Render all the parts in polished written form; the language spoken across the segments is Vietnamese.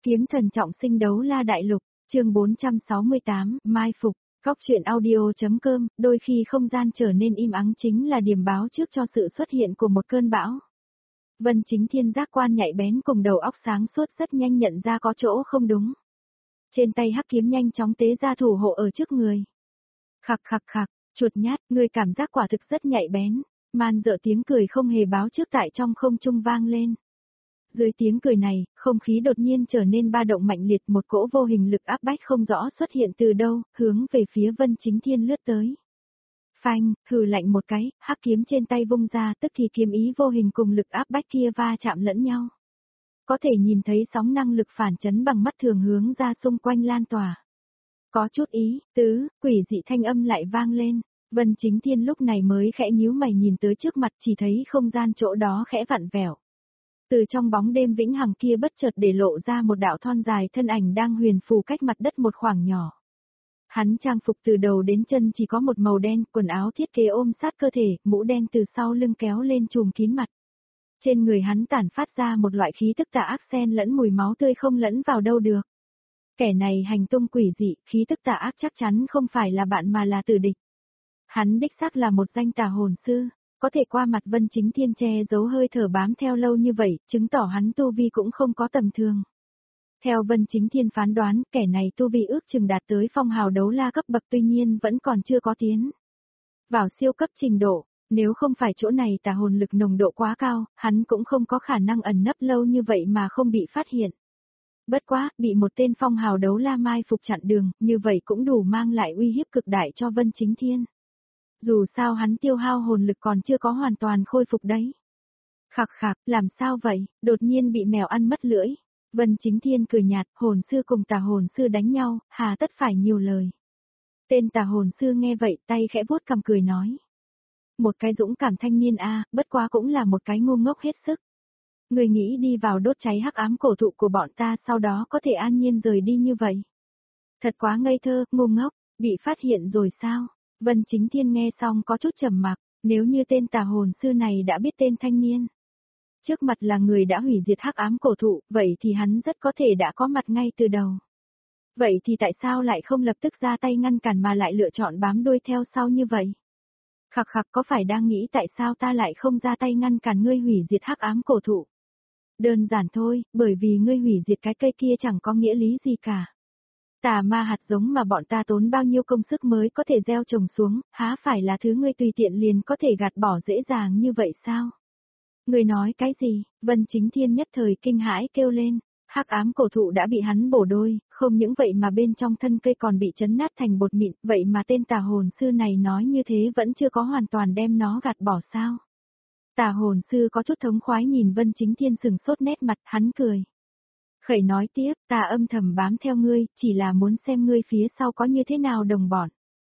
Kiếm thần trọng sinh đấu la đại lục, chương 468, mai phục, góc truyện audio.com, đôi khi không gian trở nên im ắng chính là điểm báo trước cho sự xuất hiện của một cơn bão. Vân Chính Thiên giác quan nhạy bén cùng đầu óc sáng suốt rất nhanh nhận ra có chỗ không đúng. Trên tay hắc kiếm nhanh chóng tế ra thủ hộ ở trước người. Khặc khặc khặc, chuột nhát, người cảm giác quả thực rất nhạy bén, man dợ tiếng cười không hề báo trước tại trong không trung vang lên. Dưới tiếng cười này, không khí đột nhiên trở nên ba động mạnh liệt, một cỗ vô hình lực áp bách không rõ xuất hiện từ đâu, hướng về phía Vân Chính Thiên lướt tới. Phanh, hừ lạnh một cái, hắc kiếm trên tay vung ra, tức thì kiếm ý vô hình cùng lực áp bách kia va chạm lẫn nhau. Có thể nhìn thấy sóng năng lực phản chấn bằng mắt thường hướng ra xung quanh lan tỏa. Có chút ý tứ, quỷ dị thanh âm lại vang lên. Vân Chính Thiên lúc này mới khẽ nhíu mày nhìn tới trước mặt, chỉ thấy không gian chỗ đó khẽ vặn vẹo. Từ trong bóng đêm vĩnh hằng kia bất chợt để lộ ra một đạo thon dài thân ảnh đang huyền phù cách mặt đất một khoảng nhỏ. Hắn trang phục từ đầu đến chân chỉ có một màu đen, quần áo thiết kế ôm sát cơ thể, mũ đen từ sau lưng kéo lên trùm kín mặt. Trên người hắn tản phát ra một loại khí tức tà ác xen lẫn mùi máu tươi không lẫn vào đâu được. Kẻ này hành tung quỷ dị, khí tức tà ác chắc chắn không phải là bạn mà là tử địch. Hắn đích xác là một danh tà hồn sư, có thể qua mặt Vân Chính Thiên che giấu hơi thở bám theo lâu như vậy, chứng tỏ hắn tu vi cũng không có tầm thường. Theo Vân Chính Thiên phán đoán, kẻ này tu vi ước chừng đạt tới phong hào đấu la cấp bậc, tuy nhiên vẫn còn chưa có tiến vào siêu cấp trình độ, nếu không phải chỗ này tà hồn lực nồng độ quá cao, hắn cũng không có khả năng ẩn nấp lâu như vậy mà không bị phát hiện. Bất quá, bị một tên phong hào đấu la mai phục chặn đường, như vậy cũng đủ mang lại uy hiếp cực đại cho Vân Chính Thiên. Dù sao hắn tiêu hao hồn lực còn chưa có hoàn toàn khôi phục đấy. Khặc khặc, làm sao vậy, đột nhiên bị mèo ăn mất lưỡi. Vân Chính Thiên cười nhạt, hồn sư cùng tà hồn sư đánh nhau, hà tất phải nhiều lời. Tên tà hồn sư nghe vậy, tay khẽ vuốt cằm cười nói. Một cái dũng cảm thanh niên bất quá cũng là một cái ngu ngốc hết sức. Người nghĩ đi vào đốt cháy hắc ám cổ thụ của bọn ta sau đó có thể an nhiên rời đi như vậy. Thật quá ngây thơ, ngu ngốc, bị phát hiện rồi sao? Vân Chính Thiên nghe xong có chút trầm mặc, nếu như tên tà hồn sư này đã biết tên thanh niên. Trước mặt là người đã hủy diệt hắc ám cổ thụ, vậy thì hắn rất có thể đã có mặt ngay từ đầu. Vậy thì tại sao lại không lập tức ra tay ngăn cản mà lại lựa chọn bám đuôi theo sau như vậy? Khặc khặc, có phải đang nghĩ tại sao ta lại không ra tay ngăn cản ngươi hủy diệt hắc ám cổ thụ? Đơn giản thôi, bởi vì ngươi hủy diệt cái cây kia chẳng có nghĩa lý gì cả. Tà ma hạt giống mà bọn ta tốn bao nhiêu công sức mới có thể gieo trồng xuống, há phải là thứ ngươi tùy tiện liền có thể gạt bỏ dễ dàng như vậy sao? Ngươi nói cái gì? Vân Chính Thiên nhất thời kinh hãi kêu lên. Hắc ám cổ thụ đã bị hắn bổ đôi, không những vậy mà bên trong thân cây còn bị chấn nát thành bột mịn, vậy mà tên tà hồn sư này nói như thế vẫn chưa có hoàn toàn đem nó gạt bỏ sao? Tà hồn sư có chút thống khoái nhìn Vân Chính Thiên sừng sốt nét mặt, hắn cười. Khẩy nói tiếp, ta âm thầm bám theo ngươi, chỉ là muốn xem ngươi phía sau có như thế nào đồng bọn.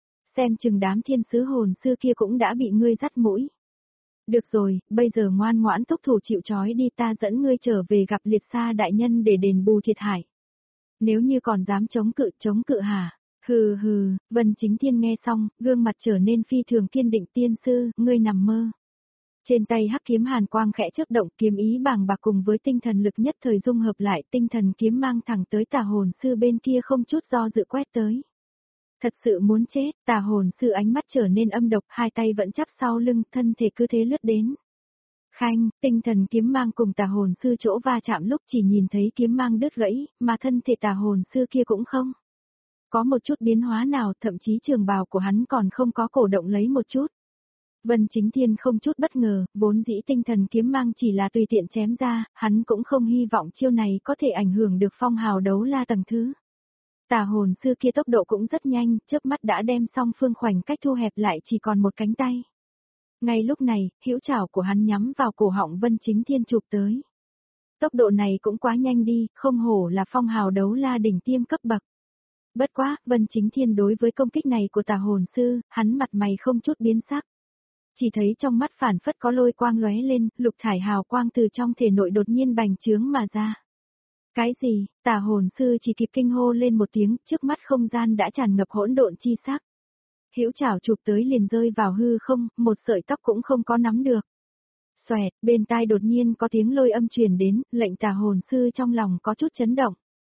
Xem chừng đám thiên sứ hồn sư kia cũng đã bị ngươi dắt mũi. Được rồi, bây giờ ngoan ngoãn thúc thủ chịu trói đi, ta dẫn ngươi trở về gặp liệt sa đại nhân để đền bù thiệt hại. Nếu như còn dám chống cự hả? Hừ hừ, Vân Chính Thiên nghe xong, gương mặt trở nên phi thường kiên định, tiên sư, ngươi nằm mơ. Trên tay hắc kiếm hàn quang khẽ chớp động, kiếm ý bàng bạc cùng với tinh thần lực nhất thời dung hợp lại, tinh thần kiếm mang thẳng tới tà hồn sư bên kia không chút do dự quét tới. Thật sự muốn chết, tà hồn sư ánh mắt trở nên âm độc, hai tay vẫn chắp sau lưng, thân thể cứ thế lướt đến. Khanh, tinh thần kiếm mang cùng tà hồn sư chỗ va chạm lúc chỉ nhìn thấy kiếm mang đứt gãy, mà thân thể tà hồn sư kia cũng không có một chút biến hóa nào, thậm chí trường bào của hắn còn không có cổ động lấy một chút. Vân Chính Thiên không chút bất ngờ, vốn dĩ tinh thần kiếm mang chỉ là tùy tiện chém ra, hắn cũng không hy vọng chiêu này có thể ảnh hưởng được phong hào đấu la tầng thứ. Tà hồn sư kia tốc độ cũng rất nhanh, chớp mắt đã đem song phương khoảnh cách thu hẹp lại chỉ còn một cánh tay. Ngay lúc này, hữu chảo của hắn nhắm vào cổ họng Vân Chính Thiên chụp tới. Tốc độ này cũng quá nhanh đi, không hổ là phong hào đấu la đỉnh tiêm cấp bậc. Bất quá, Vân Chính Thiên đối với công kích này của tà hồn sư, hắn mặt mày không chút biến sắc. Chỉ thấy trong mắt phản phất có lôi quang lóe lên, lục thải hào quang từ trong thể nội đột nhiên bành trướng mà ra. Cái gì? Tà hồn sư chỉ kịp kinh hô lên một tiếng, trước mắt không gian đã tràn ngập hỗn độn chi sắc. Hữu chảo chụp tới liền rơi vào hư không, một sợi tóc cũng không có nắm được. Xoẹt, bên tai đột nhiên có tiếng lôi âm truyền đến, lệnh tà hồn sư trong lòng có chút chấn động.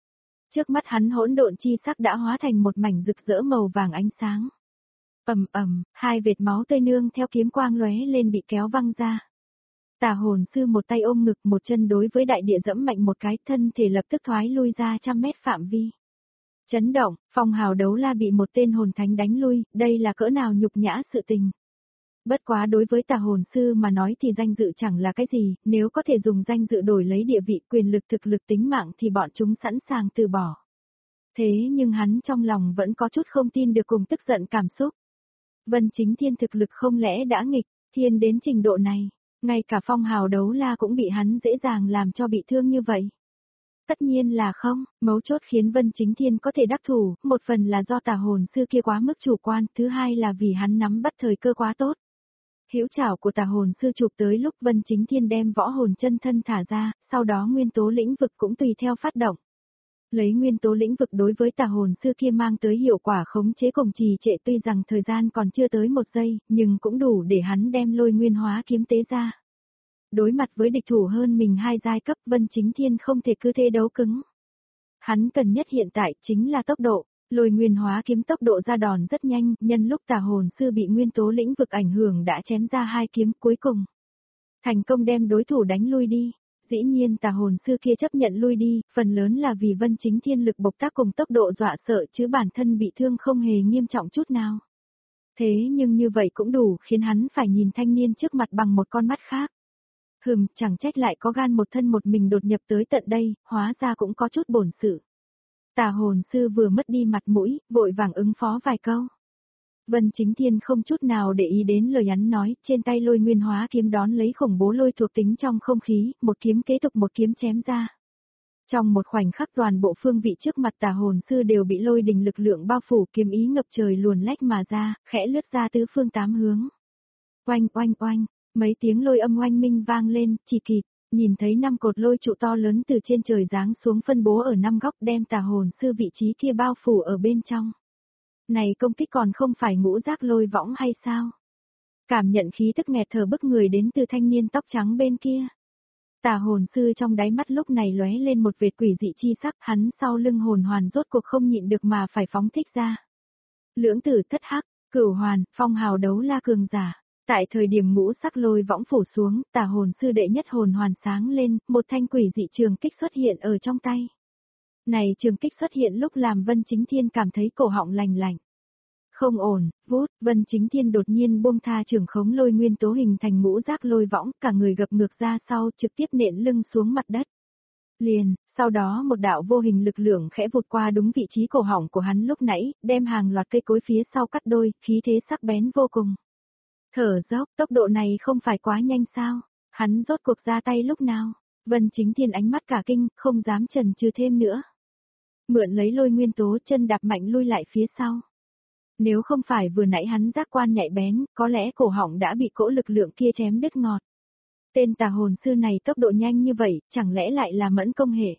Trước mắt hắn hỗn độn chi sắc đã hóa thành một mảnh rực rỡ màu vàng ánh sáng. Ầm ầm, hai vệt máu tươi nương theo kiếm quang lóe lên bị kéo văng ra. Tà hồn sư một tay ôm ngực, một chân đối với đại địa dẫm mạnh một cái, thân thể lập tức thoái lui ra trăm mét phạm vi. Chấn động, phong hào đấu la bị một tên hồn thánh đánh lui, đây là cỡ nào nhục nhã sự tình. Bất quá đối với tà hồn sư mà nói thì danh dự chẳng là cái gì, nếu có thể dùng danh dự đổi lấy địa vị, quyền lực, thực lực, tính mạng thì bọn chúng sẵn sàng từ bỏ. Thế nhưng hắn trong lòng vẫn có chút không tin được cùng tức giận cảm xúc. Vân Chính Thiên thực lực không lẽ đã nghịch thiên đến trình độ này, ngay cả phong hào đấu la cũng bị hắn dễ dàng làm cho bị thương như vậy. Tất nhiên là không, mấu chốt khiến Vân Chính Thiên có thể đắc thủ, một phần là do tà hồn sư kia quá mức chủ quan, thứ hai là vì hắn nắm bắt thời cơ quá tốt. Hữu trảo của tà hồn sư chụp tới lúc Vân Chính Thiên đem võ hồn chân thân thả ra, sau đó nguyên tố lĩnh vực cũng tùy theo phát động. Lấy nguyên tố lĩnh vực đối với tà hồn sư kia mang tới hiệu quả khống chế cùng trì trệ, tuy rằng thời gian còn chưa tới một giây, nhưng cũng đủ để hắn đem lôi nguyên hóa kiếm tế ra. Đối mặt với địch thủ hơn mình 2 giai cấp, Vân Chính Thiên không thể cứ thế đấu cứng. Hắn cần nhất hiện tại chính là tốc độ, lôi nguyên hóa kiếm tốc độ ra đòn rất nhanh, nhân lúc tà hồn sư bị nguyên tố lĩnh vực ảnh hưởng đã chém ra 2 kiếm cuối cùng. Thành công đem đối thủ đánh lui đi. Dĩ nhiên tà hồn sư kia chấp nhận lui đi, phần lớn là vì Vân Chính Thiên lực bộc tác cùng tốc độ dọa sợ chứ bản thân bị thương không hề nghiêm trọng chút nào. Thế nhưng như vậy cũng đủ khiến hắn phải nhìn thanh niên trước mặt bằng một con mắt khác. Chẳng trách lại có gan một thân một mình đột nhập tới tận đây, hóa ra cũng có chút bổn sự. Tà hồn sư vừa mất đi mặt mũi, vội vàng ứng phó vài câu. Vân Chính Thiên không chút nào để ý đến lời hắn nói, trên tay lôi nguyên hóa kiếm đón lấy khủng bố lôi thuộc tính trong không khí, một kiếm kế tục một kiếm chém ra. Trong một khoảnh khắc toàn bộ phương vị trước mặt tà hồn sư đều bị lôi đình lực lượng bao phủ, kiếm ý ngập trời luồn lách mà ra, khẽ lướt ra tứ phương 8 hướng. Oanh oanh oanh, mấy tiếng lôi âm oanh minh vang lên, chỉ kịp, nhìn thấy 5 cột lôi trụ to lớn từ trên trời giáng xuống phân bố ở 5 góc đem tà hồn sư vị trí kia bao phủ ở bên trong. Này công kích còn không phải ngũ giác lôi võng hay sao? Cảm nhận khí tức nghẹt thở bức người đến từ thanh niên tóc trắng bên kia. Tà hồn sư trong đáy mắt lúc này lóe lên một vệt quỷ dị chi sắc, hắn sau lưng hồn hoàn rốt cuộc không nhịn được mà phải phóng thích ra. Lưỡng tử thất hắc, cửu hoàn, phong hào đấu la cường giả. Tại thời điểm ngũ sắc lôi võng phủ xuống, tà hồn sư đệ nhất hồn hoàn sáng lên, một thanh quỷ dị trường kích xuất hiện ở trong tay. Này trường kích xuất hiện lúc làm Vân Chính Thiên cảm thấy cổ họng lành lạnh. Không ổn, vút, Vân Chính Thiên đột nhiên buông tha trường khống lôi nguyên tố hình thành ngũ giác lôi võng, cả người gập ngược ra sau trực tiếp nện lưng xuống mặt đất. Liền, sau đó một đạo vô hình lực lượng khẽ vụt qua đúng vị trí cổ họng của hắn lúc nãy, đem hàng loạt cây cối phía sau cắt đôi, khí thế sắc bén vô cùng. Thở dốc, tốc độ này không phải quá nhanh sao? Hắn rốt cuộc ra tay lúc nào? Vân Chính Thiên ánh mắt cả kinh, không dám chần chừ thêm nữa. Mượn lấy lôi nguyên tố chân đạp mạnh lui lại phía sau. Nếu không phải vừa nãy hắn giác quan nhạy bén, có lẽ cổ họng đã bị cỗ lực lượng kia chém đứt ngọt. Tên tà hồn sư này tốc độ nhanh như vậy, chẳng lẽ lại là mẫn công hệ?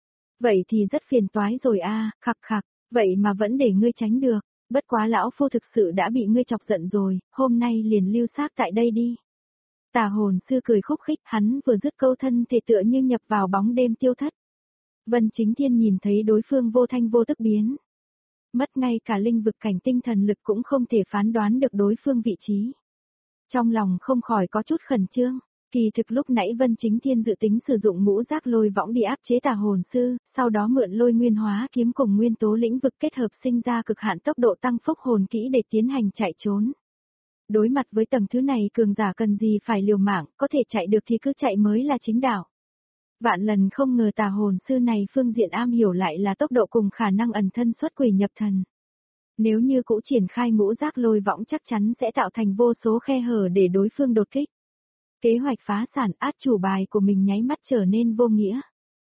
Vậy thì rất phiền toái rồi a, khặc khặc, vậy mà vẫn để ngươi tránh được. Bất quá lão phu thực sự đã bị ngươi chọc giận rồi, hôm nay liền lưu xác tại đây đi. Tà hồn sư cười khúc khích, hắn vừa dứt câu thân thể tựa như nhập vào bóng đêm tiêu thất. Vân Chính Thiên nhìn thấy đối phương vô thanh vô tức biến. Mất ngay cả linh vực cảnh tinh thần lực cũng không thể phán đoán được đối phương vị trí. Trong lòng không khỏi có chút khẩn trương, kỳ thực lúc nãy Vân Chính Thiên dự tính sử dụng ngũ giác lôi võng đi áp chế tà hồn sư, sau đó mượn lôi nguyên hóa kiếm cùng nguyên tố lĩnh vực kết hợp sinh ra cực hạn tốc độ tăng phúc hồn kỹ để tiến hành chạy trốn. Đối mặt với tầng thứ này cường giả cần gì phải liều mạng, có thể chạy được thì cứ chạy mới là chính đạo. Vạn lần không ngờ tà hồn sư này phương diện am hiểu lại là tốc độ cùng khả năng ẩn thân xuất quỷ nhập thần. Nếu như cũ triển khai ngũ giác lôi võng chắc chắn sẽ tạo thành vô số khe hở để đối phương đột kích. Kế hoạch phá sản át chủ bài của mình nháy mắt trở nên vô nghĩa.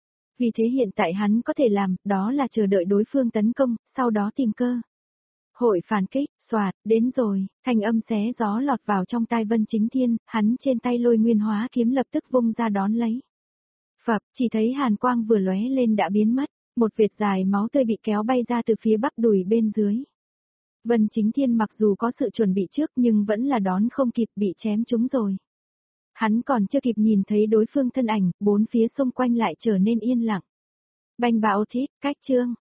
Vì thế hiện tại hắn có thể làm, đó là chờ đợi đối phương tấn công, sau đó tìm cơ. Hội phản kích, xoạt, đến rồi, thanh âm xé gió lọt vào trong tai Vân Chính Thiên, hắn trên tay lôi nguyên hóa kiếm lập tức vung ra đón lấy. Phập, chỉ thấy hàn quang vừa lóe lên đã biến mất, một vệt dài máu tươi bị kéo bay ra từ phía bắp đùi bên dưới. Vân Chính Thiên mặc dù có sự chuẩn bị trước nhưng vẫn là đón không kịp, bị chém trúng rồi. Hắn còn chưa kịp nhìn thấy đối phương thân ảnh, bốn phía xung quanh lại trở nên yên lặng. Banh bão thít, cách chương.